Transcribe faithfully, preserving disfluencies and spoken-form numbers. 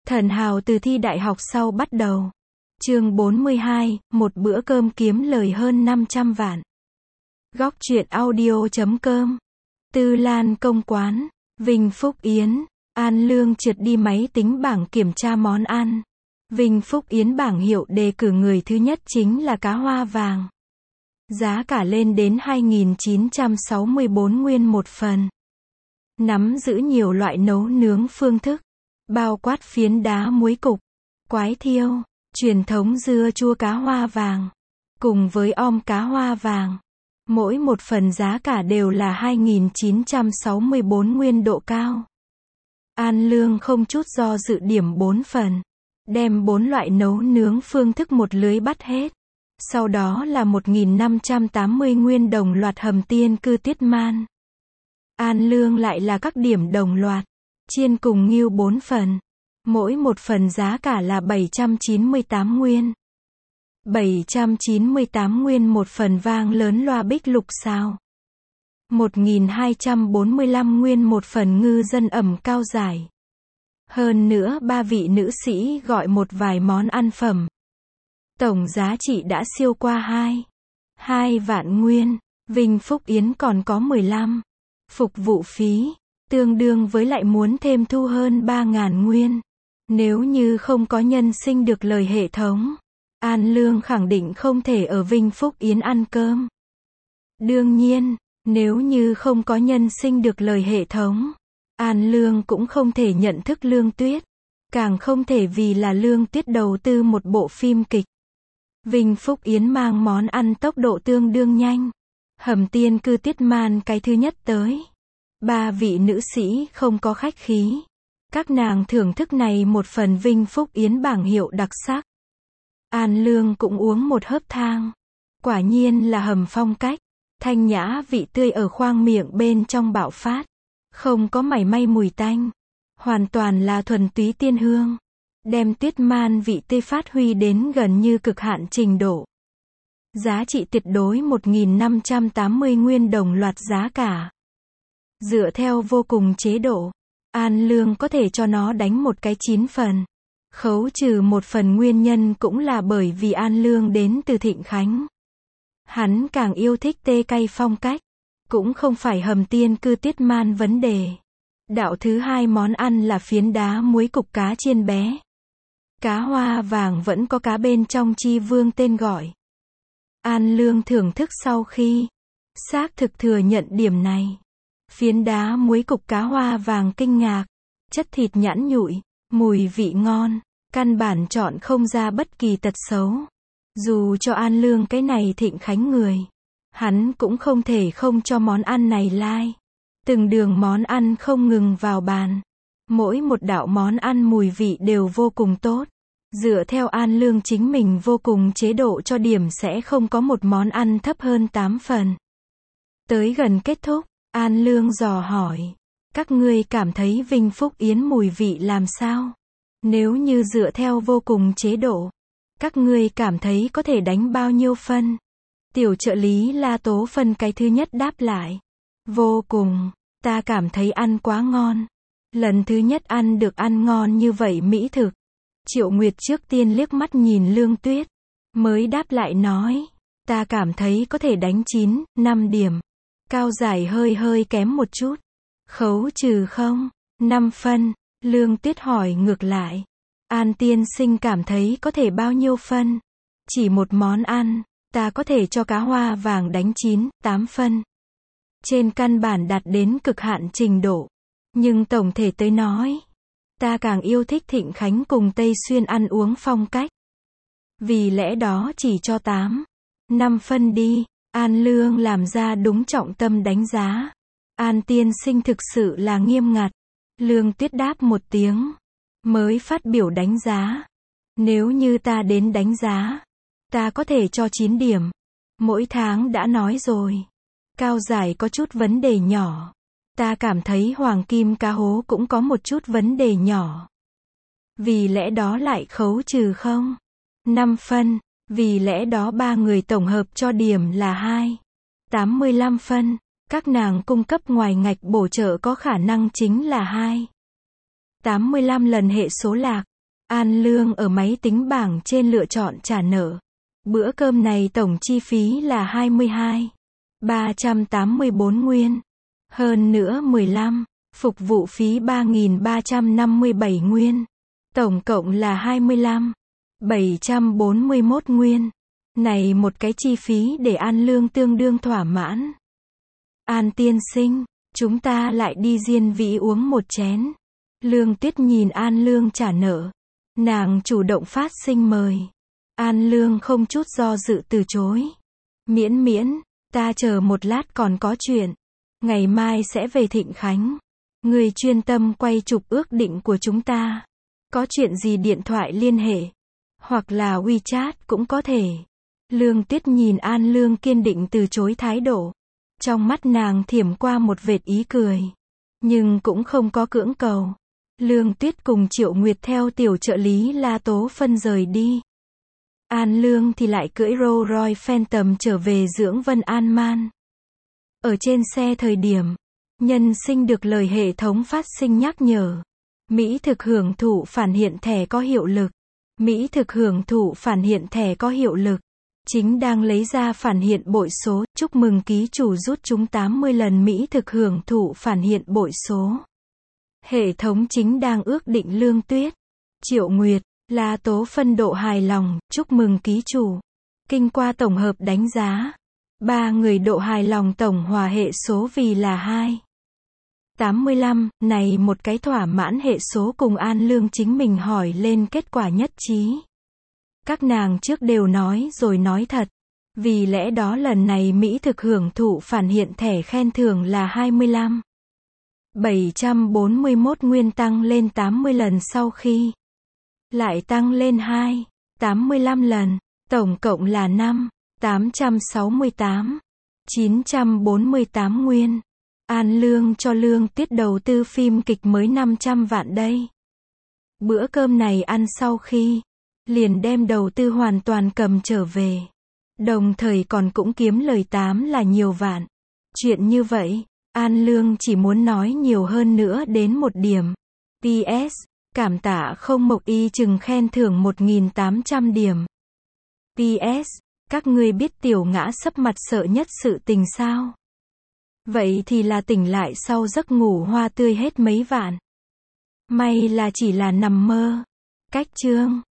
Thần hào từ thi đại học sau bắt đầu. Chương bốn mươi hai, một bữa cơm kiếm lời hơn năm trăm vạn. Góc truyện audio chấm com. Tư Lan công quán, Vinh Phúc Yến, An Lương trượt đi máy tính bảng kiểm tra món ăn. Vinh Phúc Yến bảng hiệu đề cử người thứ nhất chính là cá hoa vàng. Giá cả lên đến hai nghìn chín trăm sáu mươi bốn nguyên một phần. Nắm giữ nhiều loại nấu nướng phương thức, bao quát phiến đá muối cục, quái thiêu, truyền thống dưa chua cá hoa vàng, cùng với om cá hoa vàng. Mỗi một phần giá cả đều là hai nghìn chín trăm sáu mươi bốn nguyên độ cao. An Lương không chút do dự điểm bốn phần, đem bốn loại nấu nướng phương thức một lưới bắt hết. Sau đó là một nghìn năm trăm tám mươi nguyên đồng loạt hầm tiên cư tiết man. An Lương lại là các điểm đồng loạt, chiên cùng nghêu bốn phần. Mỗi một phần giá cả là bảy trăm chín mươi tám nguyên. bảy trăm chín mươi tám nguyên một phần vang lớn loa bích lục sao. một nghìn hai trăm bốn mươi lăm nguyên một phần ngư dân ẩm cao giải. Hơn nữa ba vị nữ sĩ gọi một vài món ăn phẩm. Tổng giá trị đã siêu qua hai. hai vạn nguyên. Vinh Phúc Yến còn có mười lăm. Phục vụ phí, tương đương với lại muốn thêm thu hơn ba ngàn nguyên. Nếu như không có nhân sinh được lời hệ thống, An Lương khẳng định không thể ở Vinh Phúc Yến ăn cơm. Đương nhiên, nếu như không có nhân sinh được lời hệ thống, An Lương cũng không thể nhận thức Lương Tuyết, càng không thể vì là Lương Tuyết đầu tư một bộ phim kịch. Vinh Phúc Yến mang món ăn tốc độ tương đương nhanh. Hầm tiên cư tiết man cái thứ nhất tới. Ba vị nữ sĩ không có khách khí. Các nàng thưởng thức này một phần Vinh Phúc Yến bảng hiệu đặc sắc. An Lương cũng uống một hớp thang. Quả nhiên là hầm phong cách. Thanh nhã vị tươi ở khoang miệng bên trong bạo phát. Không có mảy may mùi tanh. Hoàn toàn là thuần túy tiên hương. Đem tiết man vị tươi phát huy đến gần như cực hạn trình độ. Giá trị tuyệt đối một nghìn năm trăm tám mươi nguyên đồng loạt giá cả. Dựa theo vô cùng chế độ, An Lương có thể cho nó đánh một cái chín phần. Khấu trừ một phần nguyên nhân cũng là bởi vì An Lương đến từ Thịnh Khánh. Hắn càng yêu thích tê cay phong cách. Cũng không phải hầm tiên cư tiết man vấn đề. Đạo thứ hai món ăn là phiến đá muối cục cá chiên bé. Cá hoa vàng vẫn có cá bên trong chi vương tên gọi. An Lương thưởng thức sau khi xác thực thừa nhận điểm này. Phiến đá muối cục cá hoa vàng kinh ngạc. Chất thịt nhẵn nhụi, mùi vị ngon, căn bản chọn không ra bất kỳ tật xấu. Dù cho An Lương cái này Thịnh Khánh người, hắn cũng không thể không cho món ăn này like. Từng đường món ăn không ngừng vào bàn. Mỗi một đạo món ăn mùi vị đều vô cùng tốt. Dựa theo An Lương chính mình vô cùng chế độ cho điểm sẽ không có một món ăn thấp hơn tám phần. Tới gần kết thúc, An Lương dò hỏi. Các ngươi cảm thấy Vinh Phúc Yến mùi vị làm sao? Nếu như dựa theo vô cùng chế độ, các ngươi cảm thấy có thể đánh bao nhiêu phân? Tiểu trợ lý La Tố phân cái thứ nhất đáp lại. Vô cùng, ta cảm thấy ăn quá ngon. Lần thứ nhất ăn được ăn ngon như vậy mỹ thực. Triệu Nguyệt trước tiên liếc mắt nhìn Lương Tuyết, mới đáp lại nói, ta cảm thấy có thể đánh chín, năm điểm. Cao giải hơi hơi kém một chút. Khấu trừ không? năm phân. Lương Tuyết hỏi ngược lại. An tiên sinh cảm thấy có thể bao nhiêu phân? Chỉ một món ăn, ta có thể cho cá hoa vàng đánh chín, tám phân. Trên căn bản đạt đến cực hạn trình độ. Nhưng tổng thể tới nói, ta càng yêu thích Thịnh Khánh cùng Tây Xuyên ăn uống phong cách. Vì lẽ đó chỉ cho tám, năm phân đi. An Lương làm ra đúng trọng tâm đánh giá. An tiên sinh thực sự là nghiêm ngặt. Lương Tuyết đáp một tiếng, mới phát biểu đánh giá. Nếu như ta đến đánh giá, ta có thể cho chín điểm. Mỗi tháng đã nói rồi. Cao giải có chút vấn đề nhỏ. Ta cảm thấy hoàng kim cá hố cũng có một chút vấn đề nhỏ. Vì lẽ đó lại khấu trừ không? năm phân. Vì lẽ đó ba người tổng hợp cho điểm là hai. tám mươi lăm phân. Các nàng cung cấp ngoài ngạch bổ trợ có khả năng chính là hai. tám mươi lăm lần hệ số lạc. An Lương ở máy tính bảng trên lựa chọn trả nợ. Bữa cơm này tổng chi phí là hai mươi hai nghìn ba trăm tám mươi bốn nguyên. Hơn nữa mười lăm, phục vụ phí ba nghìn ba trăm năm mươi bảy nguyên. Tổng cộng là hai mươi lăm nghìn bảy trăm bốn mươi mốt nguyên. Này một cái chi phí để An Lương tương đương thỏa mãn. An tiên sinh, chúng ta lại đi Diên Vĩ uống một chén. Lương Tuyết nhìn An Lương trả nợ. Nàng chủ động phát sinh mời. An Lương không chút do dự từ chối. Miễn miễn, ta chờ một lát còn có chuyện. Ngày mai sẽ về Thịnh Khánh. Người chuyên tâm quay chụp ước định của chúng ta. Có chuyện gì điện thoại liên hệ. Hoặc là WeChat cũng có thể. Lương Tuyết nhìn An Lương kiên định từ chối thái độ. Trong mắt nàng thiểm qua một vệt ý cười. Nhưng cũng không có cưỡng cầu. Lương Tuyết cùng Triệu Nguyệt theo tiểu trợ lý La Tố Phân rời đi. An Lương thì lại cưỡi Rolls Royce Phantom trở về dưỡng Vân An Man. Ở trên xe thời điểm, nhân sinh được lời hệ thống phát sinh nhắc nhở. Mỹ thực hưởng thụ phản hiện thẻ có hiệu lực. Mỹ thực hưởng thụ phản hiện thẻ có hiệu lực. Chính đang lấy ra phản hiện bội số, chúc mừng ký chủ rút trúng tám mươi lần Mỹ thực hưởng thụ phản hiện bội số. Hệ thống chính đang ước định Lương Tuyết, Triệu Nguyệt, La Tố Phân độ hài lòng, chúc mừng ký chủ. Kinh qua tổng hợp đánh giá, ba người độ hài lòng tổng hòa hệ số vì là hai. tám mươi lăm, này một cái thỏa mãn hệ số cùng An Lương chính mình hỏi lên kết quả nhất trí. Các nàng trước đều nói rồi nói thật. Vì lẽ đó lần này Mỹ thực hưởng thụ phản hiện thẻ khen thưởng là hai mươi lăm nghìn bảy trăm bốn mươi mốt nguyên tăng lên tám mươi lần sau khi lại tăng lên hai trăm tám mươi lăm lần, tổng cộng là năm nghìn tám trăm sáu mươi tám nghìn chín trăm bốn mươi tám nguyên. An Lương cho Lương Tuyết đầu tư phim kịch mới năm trăm vạn đây. Bữa cơm này ăn sau khi liền đem đầu tư hoàn toàn cầm trở về. Đồng thời còn cũng kiếm lời tám là nhiều vạn. Chuyện như vậy, An Lương chỉ muốn nói nhiều hơn nữa đến một điểm. pê ét, cảm tạ không Mộc Y chừng khen thưởng một nghìn tám trăm điểm. pê ét, các ngươi biết tiểu ngã sấp mặt sợ nhất sự tình sao? Vậy thì là tỉnh lại sau giấc ngủ hoa tươi hết mấy vạn. May là chỉ là nằm mơ. Cách chương